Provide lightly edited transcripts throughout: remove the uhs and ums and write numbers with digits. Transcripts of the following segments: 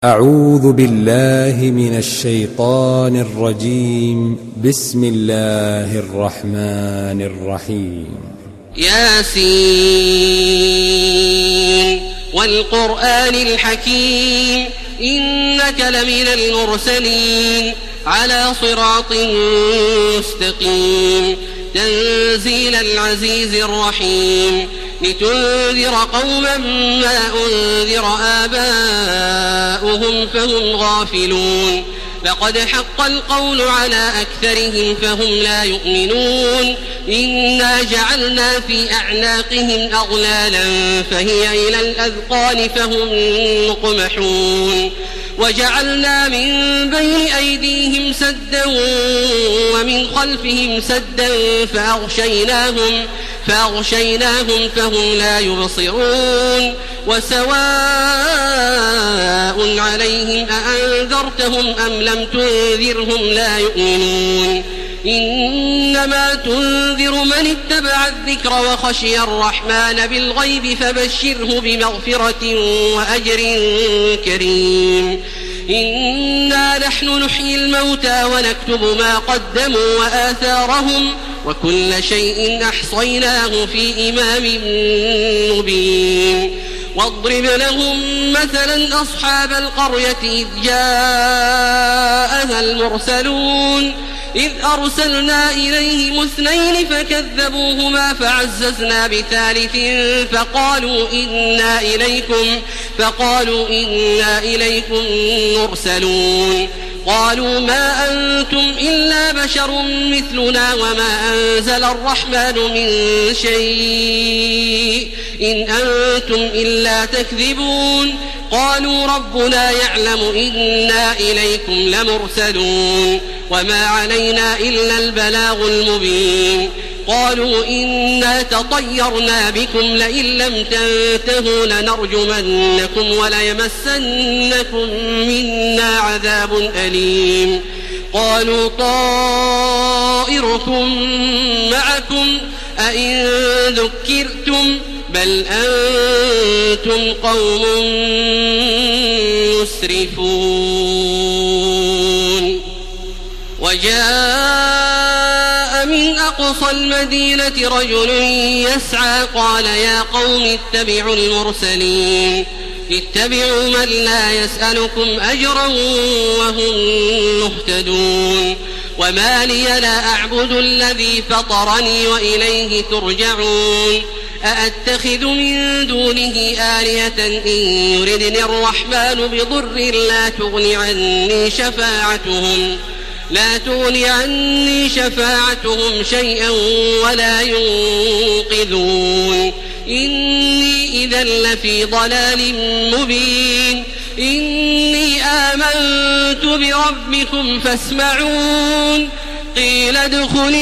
أعوذ بالله من الشيطان الرجيم. بسم الله الرحمن الرحيم. ياسين والقرآن الحكيم إنك لمن المرسلين على صراط مستقيم تنزيل العزيز الرحيم لتنذر قوما ما أنذر آباؤهم فهم غافلون لقد حق القول على أكثرهم فهم لا يؤمنون إنا جعلنا في أعناقهم أغلالا فهي إلى الأذقان فهم مقمحون وجعلنا من بين أيديهم سدا ومن خلفهم سدا فأغشيناهم فهم لا يبصرون وسواء عليهم أأنذرتهم أم لم تنذرهم لا يؤمنون إنما تنذر من اتبع الذكر وخشي الرحمن بالغيب فبشره بمغفرة وأجر كريم إنا نحن نحيي الموتى ونكتب ما قدموا وآثارهم وكل شيء أحصيناه في إمام مبين واضرب لهم مثلا أصحاب القرية إذ جاءها المرسلون إذ أرسلنا إليهم 2 فكذبوهما فعززنا بثالث فقالوا إنا إليكم مرسلون قالوا ما أنتم إلا بشر مثلنا وما أنزل الرحمن من شيء إن أنتم إلا تكذبون قالوا ربنا يعلم إنا إليكم لمرسلون وما علينا إلا البلاغ المبين قالوا إنا تطيرنا بكم لئن لم تنتهوا لنرجمنكم وليمسنكم منا عذاب أليم قالوا طائركم معكم أئن ذكرتم بل أنتم قوم مسرفون وجاء من أقصى المدينة رجل يسعى قال يا قوم اتبعوا المرسلين اتبعوا من لا يسألكم أجرا وهم مهتدون وما لي لا أعبد الذي فطرني وإليه ترجعون أأتخذ من دونه آلهة إن يردني الرحمن بضر لا تغني عني شفاعتهم شيئا ولا ينقذون إني إذا لفي ضلال مبين إني آمنت بربكم فاسمعون قيل ادخل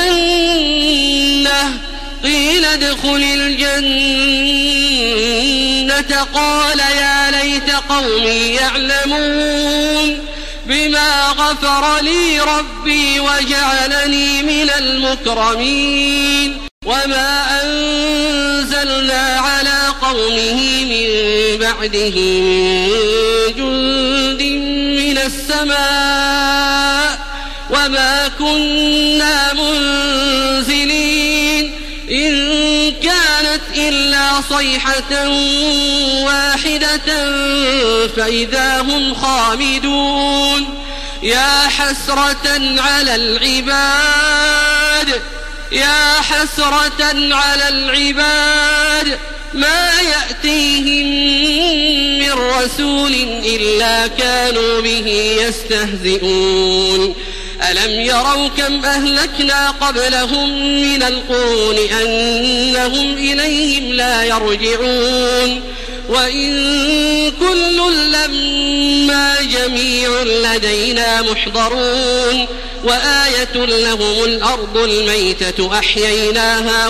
الجنة قال يا ليت قومي يعلمون بما غفر لي ربي وجعلني من المكرمين وما أنزلنا على قومه من بعده من جند من السماء وما كنا منزلين إن كانت إلا صيحة واحدة فإذا هم خامدون يا حسرة على العباد ما يأتيهم من رسول إلا كانوا به يستهزئون ألم يروا كم أهلكنا قبلهم من القرون أنهم إليهم لا يرجعون وإن كل لما جميع لدينا محضرون وآية لهم الأرض الميتة أحييناها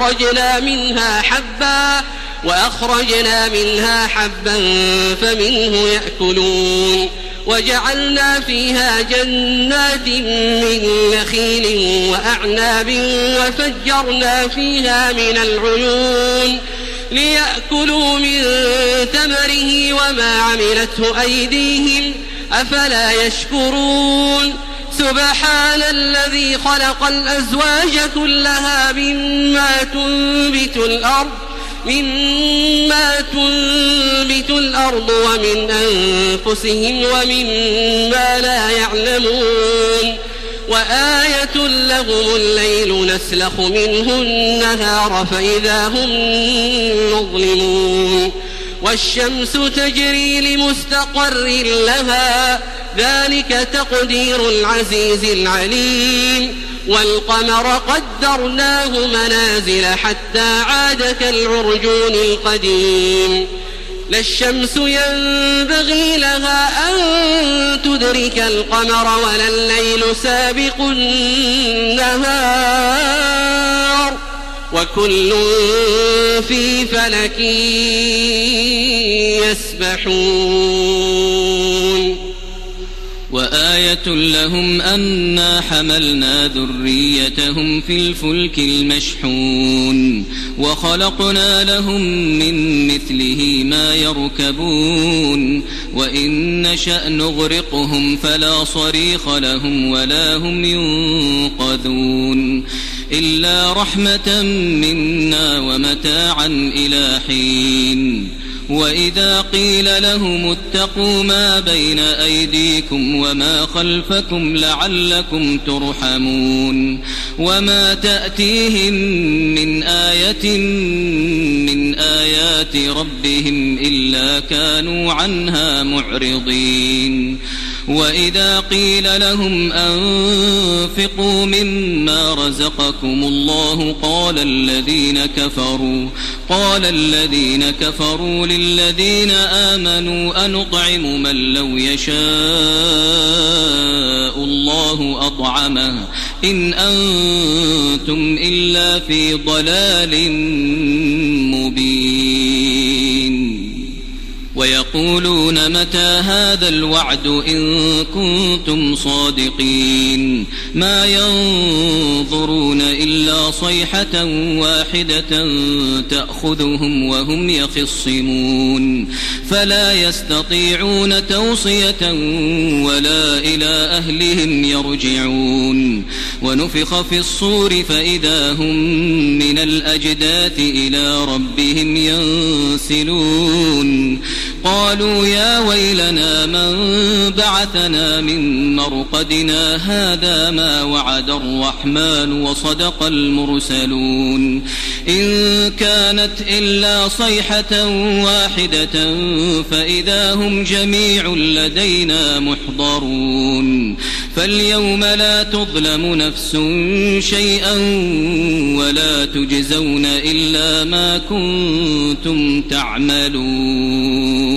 وأخرجنا منها حبا فمنه يأكلون وجعلنا فيها جنات من نخيل وأعناب وفجرنا فيها من العيون ليأكلوا من ثمره وما عملته أيديهم أفلا يشكرون سبحان الذي خلق الأزواج كلها مما تنبت الأرض ومن أنفسهم ومما لا يعلمون وآية لهم الليل نسلخ منه النهار فإذا هم مظلمون والشمس تجري لمستقر لها ذلك تقدير العزيز العليم والقمر قدرناه منازل حتى عاد كالعرجون القديم لا الشمس ينبغي لها أن تدرك القمر ولا الليل سابق النهار وكل في فلك يسبحون وآية لهم أنا حملنا ذريتهم في الفلك المشحون وخلقنا لهم من مثله ما يركبون وإن نشأ نغرقهم فلا صريخ لهم ولا هم ينقذون إلا رحمة منا ومتاعا إلى حين وإذا قيل لهم اتقوا ما بين أيديكم وما خلفكم لعلكم ترحمون وما تأتيهم من آية من آيات ربهم إلا كانوا عنها معرضين وإذا قيل لهم أنفقوا مما رزقكم الله قال الذين كفروا للذين آمنوا أنطعم من لو يشاء الله أطعمه إن أنتم إلا في ضلال مبين ويقولون متى هذا الوعد إن كنتم صادقين ما ينظرون إلا صيحة واحدة تأخذهم وهم يخصمون فلا يستطيعون توصية ولا إلى أهلهم يرجعون ونفخ في الصور فإذا هم من الأجداث إلى ربهم ينسلون قالوا يا ويلنا من بعثنا من مرقدنا هذا ما وعد الرحمن وصدق المرسلون إن كانت إلا صيحة واحدة فإذا هم جميع لدينا محضرون فاليوم لا تظلم نفس شيئا ولا تجزون إلا ما كنتم تعملون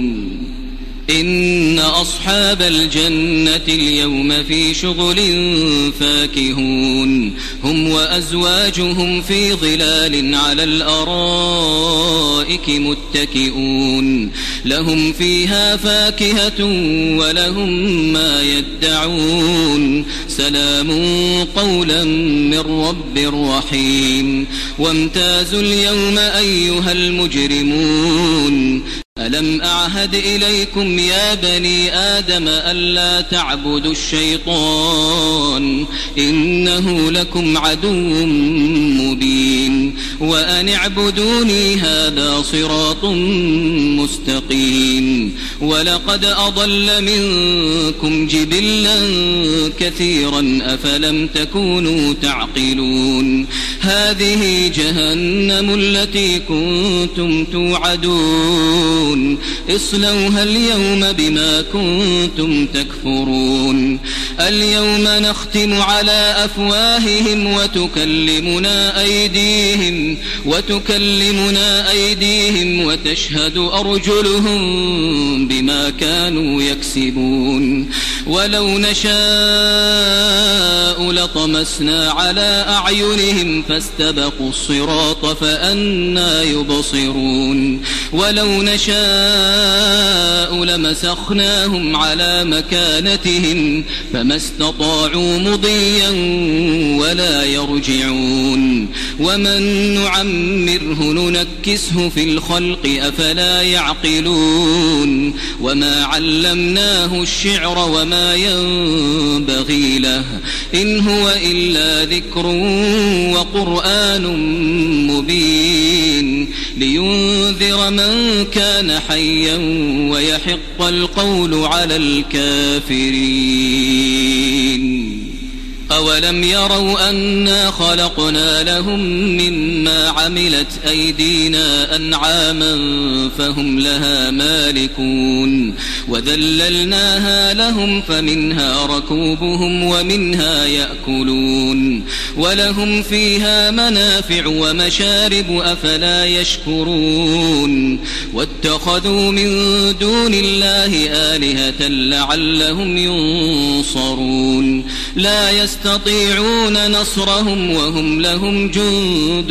إن أصحاب الجنة اليوم في شغل فاكهون هم وأزواجهم في ظلال على الأرائك متكئون لهم فيها فاكهة ولهم ما يدعون سلام قولا من رب رحيم وامتازوا اليوم أيها المجرمون ألم أعهد إليكم يا بني آدم ألا تعبدوا الشيطان إنه لكم عدو مبين وأن اعبدوني هذا صراط مستقيم ولقد أضل منكم جبلا كثيرا أفلم تكونوا تعقلون هذه جهنم التي كنتم توعدون اصلوها اليوم بما كنتم تكفرون اليوم نختم على أفواههم وتكلمنا أيديهم وتشهد أرجلهم بما كانوا يكسبون ولو نشاء لطمسنا على أعينهم فاستبقوا الصراط فأنى يبصرون ولو نشاء لمسخناهم على مكانتهم فما استطاعوا مضيا ولا يرجعون ومن نعمره ننكسه في الخلق أفلا يعقلون وما علمناه الشعر وما ينبغي له إن هو إلا ذكر وقرآن مبين لينذر من كان حيا ويحق القول على الكافرين أولم يروا أنا خلقنا لهم مما عملت أيدينا أنعاما فهم لها مالكون وذللناها لهم فمنها ركوبهم ومنها يأكلون ولهم فيها منافع ومشارب أفلا يشكرون واتخذوا من دون الله آلهة لعلهم ينصرون لا يستطيعون نصرهم وهم لهم جند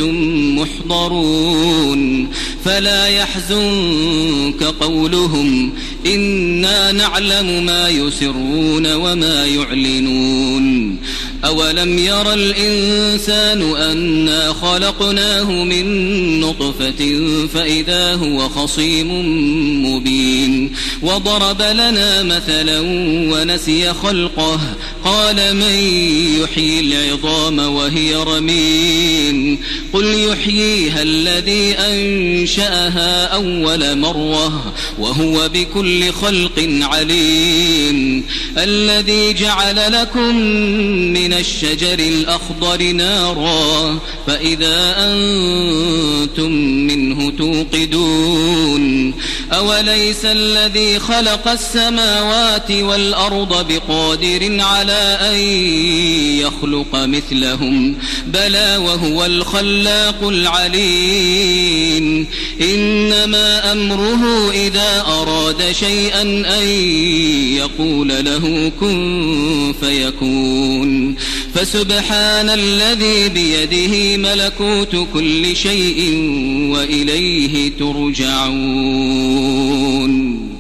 محضرون فلا يحزنك قولهم إنا نعلم ما يسرون وما يعلنون أولم ير الإنسان أنا خلقناه من نطفة فإذا هو خصيم مبين وضرب لنا مثلا ونسي خلقه قال من يحيي العظام وهي رميم قل يحييها الذي أنشأها أول مرة وهو بكل خلق عليم الذي جعل لكم من الشجر الأخضر نارا فإذا أنتم منه توقدون أوليس الذي خلق السماوات والأرض بقادر على أن يخلق مثلهم بلى وهو الخلاق العليم إنما أمره إذا أراد شيئا أن يقول له كن فيكون فسبحان الذي بيده ملكوت كل شيء وإليه ترجعون